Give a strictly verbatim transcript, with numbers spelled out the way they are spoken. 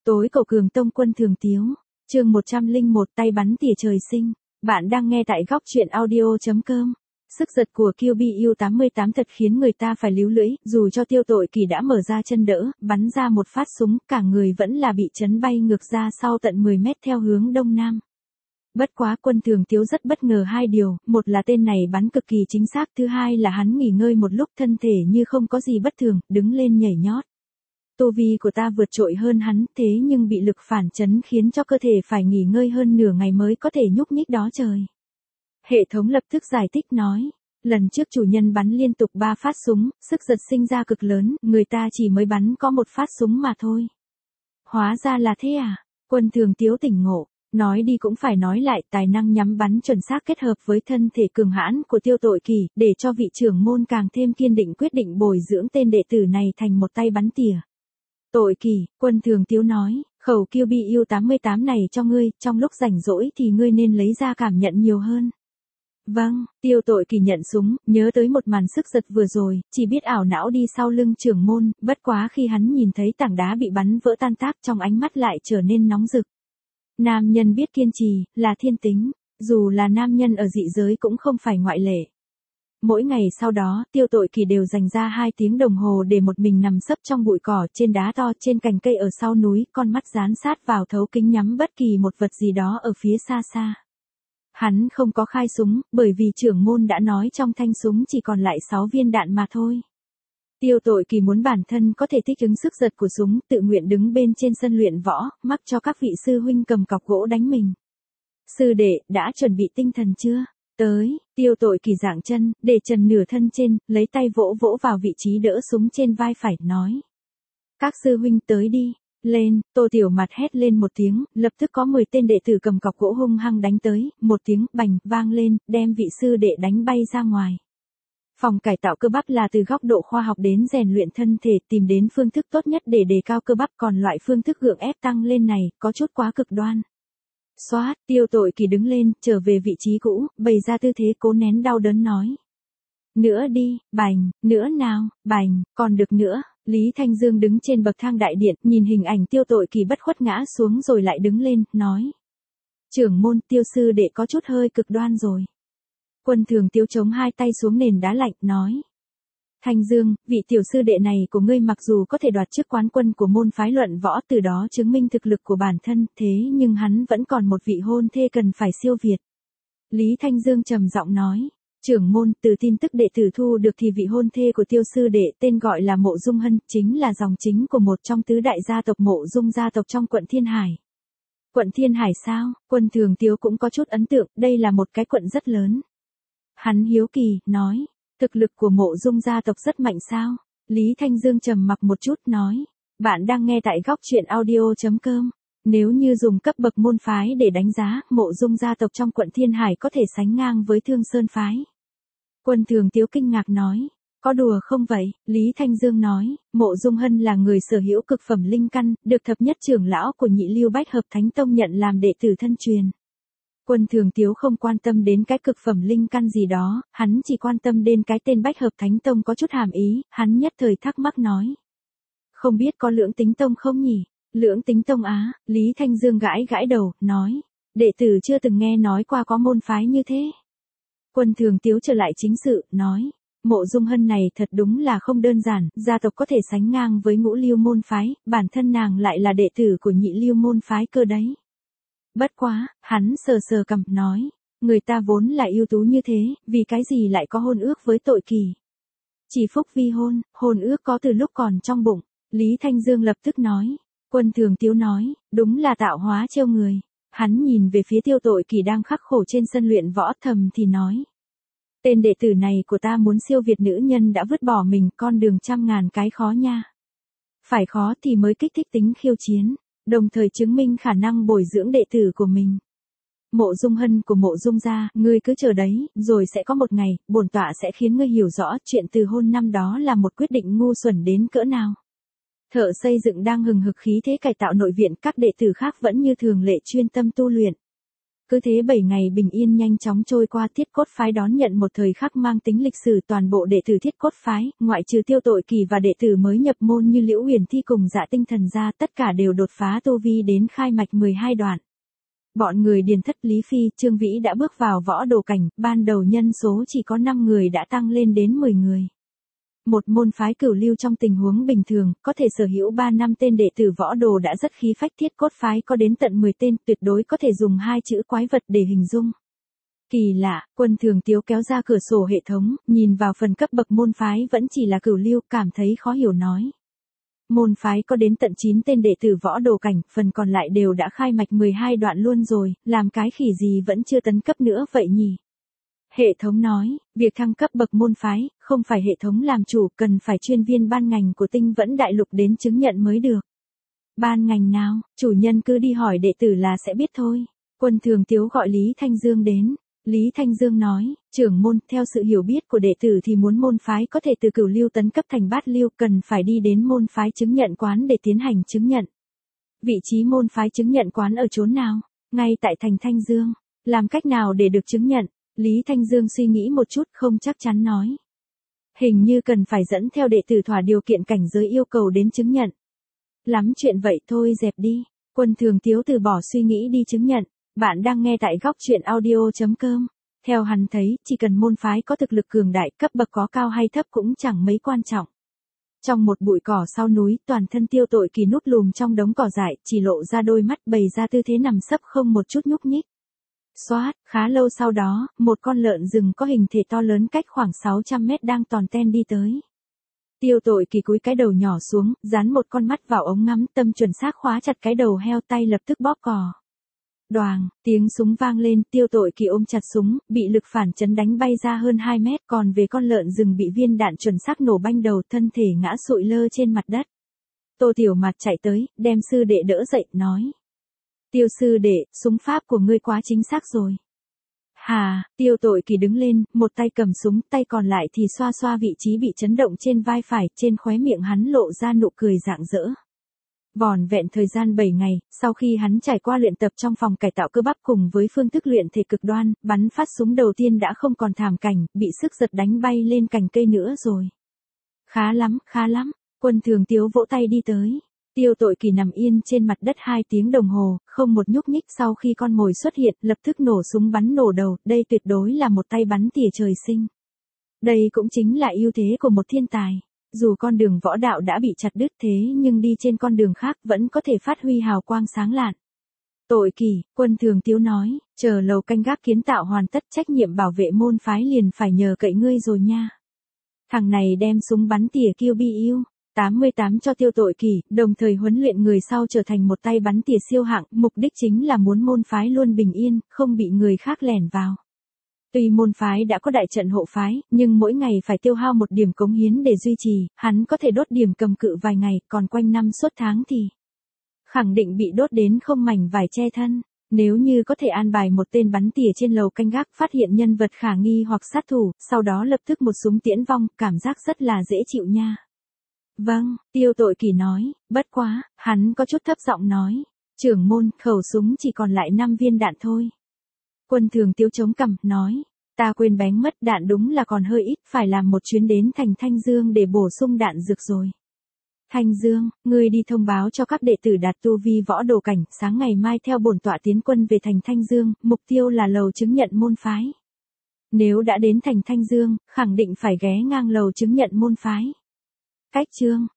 Tối cầu cường tông quân thường tiếu, chương một trăm lẻ một tay bắn tỉa trời sinh. Bạn đang nghe tại góc truyện audio chấm com. Sức giật của Kill Bill tám mươi tám thật khiến người ta phải líu lưỡi, dù cho Tiêu Tội Kỳ đã mở ra chân đỡ, bắn ra một phát súng, cả người vẫn là bị chấn bay ngược ra sau tận mười mét theo hướng đông nam. Bất quá quân thường tiếu rất bất ngờ hai điều, một là tên này bắn cực kỳ chính xác, thứ hai là hắn nghỉ ngơi một lúc thân thể như không có gì bất thường, đứng lên nhảy nhót. Tu vi của ta vượt trội hơn hắn, thế nhưng bị lực phản chấn khiến cho cơ thể phải nghỉ ngơi hơn nửa ngày mới có thể nhúc nhích đó trời. Hệ thống lập tức giải thích nói, lần trước chủ nhân bắn liên tục ba phát súng, sức giật sinh ra cực lớn, người ta chỉ mới bắn có một phát súng mà thôi. Hóa ra là thế à? Quân thường tiếu tỉnh ngộ, nói đi cũng phải nói lại, tài năng nhắm bắn chuẩn xác kết hợp với thân thể cường hãn của Tiêu Tội Kỳ, để cho vị trưởng môn càng thêm kiên định quyết định bồi dưỡng tên đệ tử này thành một tay bắn tỉa. Tội Kỳ, quân thường tiếu nói, khẩu Kill Bill tám mươi tám này cho ngươi, trong lúc rảnh rỗi thì ngươi nên lấy ra cảm nhận nhiều hơn. Vâng, Tiêu Tội Kỳ nhận súng, nhớ tới một màn sức giật vừa rồi, chỉ biết ảo não đi sau lưng trưởng môn, bất quá khi hắn nhìn thấy tảng đá bị bắn vỡ tan tác trong ánh mắt lại trở nên nóng rực. Nam nhân biết kiên trì, là thiên tính, dù là nam nhân ở dị giới cũng không phải ngoại lệ. Mỗi ngày sau đó, Tiêu Tội Kỳ đều dành ra hai tiếng đồng hồ để một mình nằm sấp trong bụi cỏ, trên đá to, trên cành cây ở sau núi, con mắt dán sát vào thấu kính nhắm bất kỳ một vật gì đó ở phía xa xa. Hắn không có khai súng, bởi vì trưởng môn đã nói trong thanh súng chỉ còn lại sáu viên đạn mà thôi. Tiêu Tội Kỳ muốn bản thân có thể thích ứng sức giật của súng, tự nguyện đứng bên trên sân luyện võ, mắc cho các vị sư huynh cầm cọc gỗ đánh mình. Sư đệ, đã chuẩn bị tinh thần chưa? Tới, Tiêu Tội Kỳ dạng chân, để trần nửa thân trên, lấy tay vỗ vỗ vào vị trí đỡ súng trên vai phải, nói. Các sư huynh tới đi, lên, Tô Tiểu Mặt hét lên một tiếng, lập tức có mười tên đệ tử cầm cọc gỗ hung hăng đánh tới, một tiếng bành vang lên, đem vị sư đệ đánh bay ra ngoài. Phòng cải tạo cơ bắp là từ góc độ khoa học đến rèn luyện thân thể, tìm đến phương thức tốt nhất để đề cao cơ bắp, còn loại phương thức gượng ép tăng lên này, có chút quá cực đoan. Xoát, Tiêu Tội Kỳ đứng lên, trở về vị trí cũ, bày ra tư thế cố nén đau đớn nói. Nữa đi, bành, nữa nào, bành, còn được nữa. Lý Thanh Dương đứng trên bậc thang đại điện, nhìn hình ảnh Tiêu Tội Kỳ bất khuất ngã xuống rồi lại đứng lên, nói. Trưởng môn, Tiêu sư đệ có chút hơi cực đoan rồi. Quân thường tiếu chống hai tay xuống nền đá lạnh, nói. Thanh Dương, vị tiểu sư đệ này của ngươi mặc dù có thể đoạt chức quán quân của môn phái luận võ, từ đó chứng minh thực lực của bản thân, thế nhưng hắn vẫn còn một vị hôn thê cần phải siêu việt. Lý Thanh Dương trầm giọng nói. Trưởng môn, từ tin tức đệ tử thu được thì vị hôn thê của Tiêu sư đệ tên gọi là Mộ Dung Hân, chính là dòng chính của một trong tứ đại gia tộc Mộ Dung gia tộc trong quận Thiên Hải. Quận Thiên Hải sao? Quân thường tiếu cũng có chút ấn tượng, đây là một cái quận rất lớn. Hắn hiếu kỳ, nói, thực lực của Mộ Dung gia tộc rất mạnh sao? Lý Thanh Dương trầm mặc một chút, nói, bạn đang nghe tại góc truyện audio chấm com. Nếu như dùng cấp bậc môn phái để đánh giá, Mộ Dung gia tộc trong quận Thiên Hải có thể sánh ngang với Thương Sơn phái. Quân thường tiếu kinh ngạc nói, có đùa không vậy? Lý Thanh Dương nói, Mộ Dung Hân là người sở hữu cực phẩm linh căn, được thập nhất trưởng lão của Nhị Lưu Bách Hợp Thánh Tông nhận làm đệ tử thân truyền. Quân thường tiếu không quan tâm đến cái cực phẩm linh căn gì đó, hắn chỉ quan tâm đến cái tên Bách Hợp Thánh Tông có chút hàm ý, hắn nhất thời thắc mắc nói. Không biết có Lưỡng Tính Tông không nhỉ? Lưỡng Tính Tông á, Lý Thanh Dương gãi gãi đầu, nói, đệ tử chưa từng nghe nói qua có môn phái như thế. Quân thường tiếu trở lại chính sự, nói, Mộ Dung Hân này thật đúng là không đơn giản, gia tộc có thể sánh ngang với Ngũ Lưu môn phái, bản thân nàng lại là đệ tử của Nhị Lưu môn phái cơ đấy. Bất quá, hắn sờ sờ cằm, nói, người ta vốn là ưu tú như thế, vì cái gì lại có hôn ước với Tội Kỳ? Chỉ phúc vi hôn, hôn ước có từ lúc còn trong bụng. Lý Thanh Dương lập tức nói. Quân thường tiếu nói, đúng là tạo hóa trêu người. Hắn nhìn về phía Tiêu Tội Kỳ đang khắc khổ trên sân luyện võ, thầm thì nói. Tên đệ tử này của ta muốn siêu việt nữ nhân đã vứt bỏ mình, con đường trăm ngàn cái khó nha. Phải khó thì mới kích thích tính khiêu chiến, đồng thời chứng minh khả năng bồi dưỡng đệ tử của mình. Mộ Dung Hân của Mộ Dung gia, ngươi cứ chờ đấy, rồi sẽ có một ngày, bổn tọa sẽ khiến ngươi hiểu rõ chuyện từ hôn năm đó là một quyết định ngu xuẩn đến cỡ nào. Thợ xây dựng đang hừng hực khí thế cải tạo nội viện, các đệ tử khác vẫn như thường lệ chuyên tâm tu luyện. Cứ thế bảy ngày bình yên nhanh chóng trôi qua, Thiết Cốt phái đón nhận một thời khắc mang tính lịch sử, toàn bộ đệ tử Thiết Cốt phái, ngoại trừ Tiêu Tội Kỳ và đệ tử mới nhập môn như Liễu Huyền Thi cùng Dạ Tinh Thần ra, tất cả đều đột phá tu vi đến khai mạch mười hai đoạn. Bọn người Điền Thất, Lý Phi, Trương Vĩ đã bước vào võ đồ cảnh, ban đầu nhân số chỉ có năm người đã tăng lên đến mười người. Một môn phái cửu lưu trong tình huống bình thường, có thể sở hữu ba năm tên đệ tử võ đồ đã rất khí phách, Thiết Cốt phái có đến tận mười tên, tuyệt đối có thể dùng hai chữ quái vật để hình dung. Kỳ lạ, Quân Thường Tiếu kéo ra cửa sổ hệ thống, nhìn vào phần cấp bậc môn phái vẫn chỉ là cửu lưu, cảm thấy khó hiểu nói. Môn phái có đến tận chín tên đệ tử võ đồ cảnh, phần còn lại đều đã khai mạch mười hai đoạn luôn rồi, làm cái khỉ gì vẫn chưa tấn cấp nữa vậy nhỉ? Hệ thống nói, việc thăng cấp bậc môn phái, không phải hệ thống làm chủ, cần phải chuyên viên ban ngành của Tinh Vẫn Đại Lục đến chứng nhận mới được. Ban ngành nào, chủ nhân cứ đi hỏi đệ tử là sẽ biết thôi. Quân Thường Tiếu gọi Lý Thanh Dương đến. Lý Thanh Dương nói, trưởng môn, theo sự hiểu biết của đệ tử thì muốn môn phái có thể từ cửu lưu tấn cấp thành bát lưu, cần phải đi đến môn phái chứng nhận quán để tiến hành chứng nhận. Vị trí môn phái chứng nhận quán ở chốn nào? Ngay tại thành Thanh Dương. Làm cách nào để được chứng nhận? Lý Thanh Dương suy nghĩ một chút, không chắc chắn nói. Hình như cần phải dẫn theo đệ tử thỏa điều kiện cảnh giới yêu cầu đến chứng nhận. Lắm chuyện vậy thôi, dẹp đi. Quân Thường Tiếu từ bỏ suy nghĩ đi chứng nhận. Bạn đang nghe tại góc truyện audio chấm com. Theo hắn thấy, chỉ cần môn phái có thực lực cường đại, cấp bậc có cao hay thấp cũng chẳng mấy quan trọng. Trong một bụi cỏ sau núi, toàn thân Tiêu Tội Kỳ núp lùm trong đống cỏ dại, chỉ lộ ra đôi mắt, bày ra tư thế nằm sấp không một chút nhúc nhích. Xoát, khá lâu sau đó, một con lợn rừng có hình thể to lớn cách khoảng sáu trăm mét đang tòn ten đi tới. Tiêu Tội Kỳ cúi cái đầu nhỏ xuống, dán một con mắt vào ống ngắm, tâm chuẩn xác khóa chặt cái đầu heo, tay lập tức bóp cò. Đoàng, tiếng súng vang lên, Tiêu Tội Kỳ ôm chặt súng, bị lực phản chấn đánh bay ra hơn hai mét, còn về con lợn rừng bị viên đạn chuẩn xác nổ banh đầu, thân thể ngã sụi lơ trên mặt đất. Tô Tiểu Mạt chạy tới, đem sư đệ đỡ dậy, nói. Tiêu sư đệ, súng pháp của ngươi quá chính xác rồi. Hà, Tiêu Tội Kỳ đứng lên, một tay cầm súng, tay còn lại thì xoa xoa vị trí bị chấn động trên vai phải, trên khóe miệng hắn lộ ra nụ cười rạng rỡ. Vỏn vẹn thời gian bảy ngày, sau khi hắn trải qua luyện tập trong phòng cải tạo cơ bắp cùng với phương thức luyện thể cực đoan, bắn phát súng đầu tiên đã không còn thảm cảnh, bị sức giật đánh bay lên cành cây nữa rồi. Khá lắm, khá lắm, Quân Thường Tiếu vỗ tay đi tới. Tiêu Tội Kỳ nằm yên trên mặt đất hai tiếng đồng hồ, không một nhúc nhích, sau khi con mồi xuất hiện, lập tức nổ súng bắn nổ đầu, đây tuyệt đối là một tay bắn tỉa trời sinh. Đây cũng chính là ưu thế của một thiên tài. Dù con đường võ đạo đã bị chặt đứt thế nhưng đi trên con đường khác vẫn có thể phát huy hào quang sáng lạn. Tội Kỳ, Quân Thường Tiếu nói, chờ lầu canh gác kiến tạo hoàn tất, trách nhiệm bảo vệ môn phái liền phải nhờ cậy ngươi rồi nha. Thằng này đem súng bắn tỉa kill bi yêu. tám mươi tám cho Tiêu Tội Kỳ, đồng thời huấn luyện người sau trở thành một tay bắn tỉa siêu hạng, mục đích chính là muốn môn phái luôn bình yên, không bị người khác lẻn vào. Tuy môn phái đã có đại trận hộ phái, nhưng mỗi ngày phải tiêu hao một điểm cống hiến để duy trì, hắn có thể đốt điểm cầm cự vài ngày, còn quanh năm suốt tháng thì khẳng định bị đốt đến không mảnh vải che thân. Nếu như có thể an bài một tên bắn tỉa trên lầu canh gác, phát hiện nhân vật khả nghi hoặc sát thủ, sau đó lập tức một súng tiễn vong, cảm giác rất là dễ chịu nha. Vâng, Tiêu Tội Kỳ nói, bất quá, hắn có chút thấp giọng nói, trưởng môn, khẩu súng chỉ còn lại năm viên đạn thôi. Quân Thường Tiếu chống cằm, nói, ta quên bén mất, đạn đúng là còn hơi ít, phải làm một chuyến đến thành Thanh Dương để bổ sung đạn dược rồi. Thanh Dương, ngươi đi thông báo cho các đệ tử đạt tu vi võ đồ cảnh, sáng ngày mai theo bổn tọa tiến quân về thành Thanh Dương, mục tiêu là lầu chứng nhận môn phái. Nếu đã đến thành Thanh Dương, khẳng định phải ghé ngang lầu chứng nhận môn phái. Cách chương